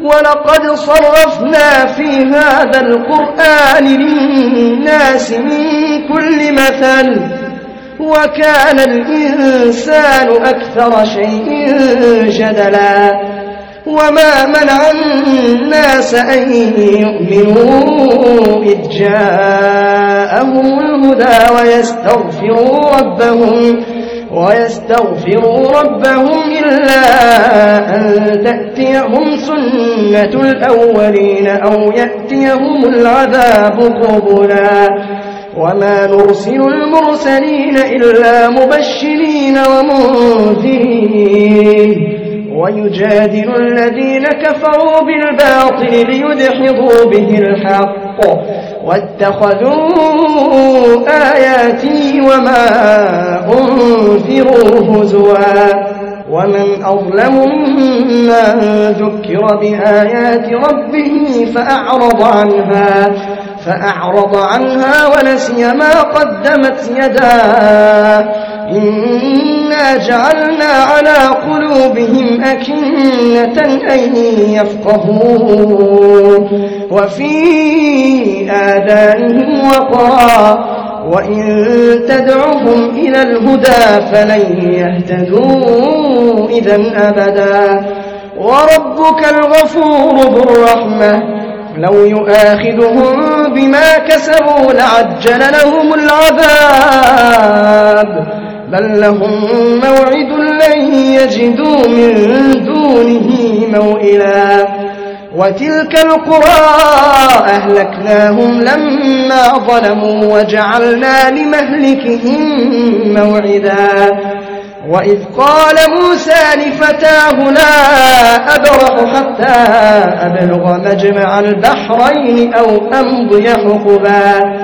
ولقد صرفنا في هذا القرآن للناس من كل مثل وكان الإنسان أكثر شيء جدلا وما منع الناس أن يؤمنوا إذ جاءهم الهدى ويستغفروا ربهم إلا أن تأتيهم سنة الأولين أو يأتيهم العذاب قبلا وما نرسل المرسلين إلا مبشرين ومنذرين ويجادل الذين كفروا بالباطل ليدحضوا به الحق واتخذوا آياتي وما أنذروا هزوا ومن أظلم ممن ذكر بآيات ربه فأعرض عنها ونسي ما قدمت يداه إنا جعلنا على قلوبهم أكنة أن يفقهوا وفي آذانهم وقرا وإن تدعهم إلى الهدى فلن يهتدوا إذن أبدا وربك الغفور ذو الرحمة لو يؤاخذهم بما كسبوا لعجل لهم العذاب بل لهم موعد لن يجدوا من دونه موئلا وتلك القرى أهلكناهم لما ظلموا وجعلنا لمهلكهم موعدا وإذ قال موسى لفتاه لا أبرح حتى أبلغ مجمع البحرين أو أمضي حقبا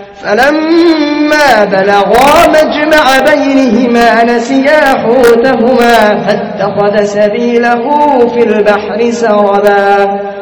فلما بلغا مجمع بينهما نسيا حوتهما فاتخذ سبيله في البحر سربا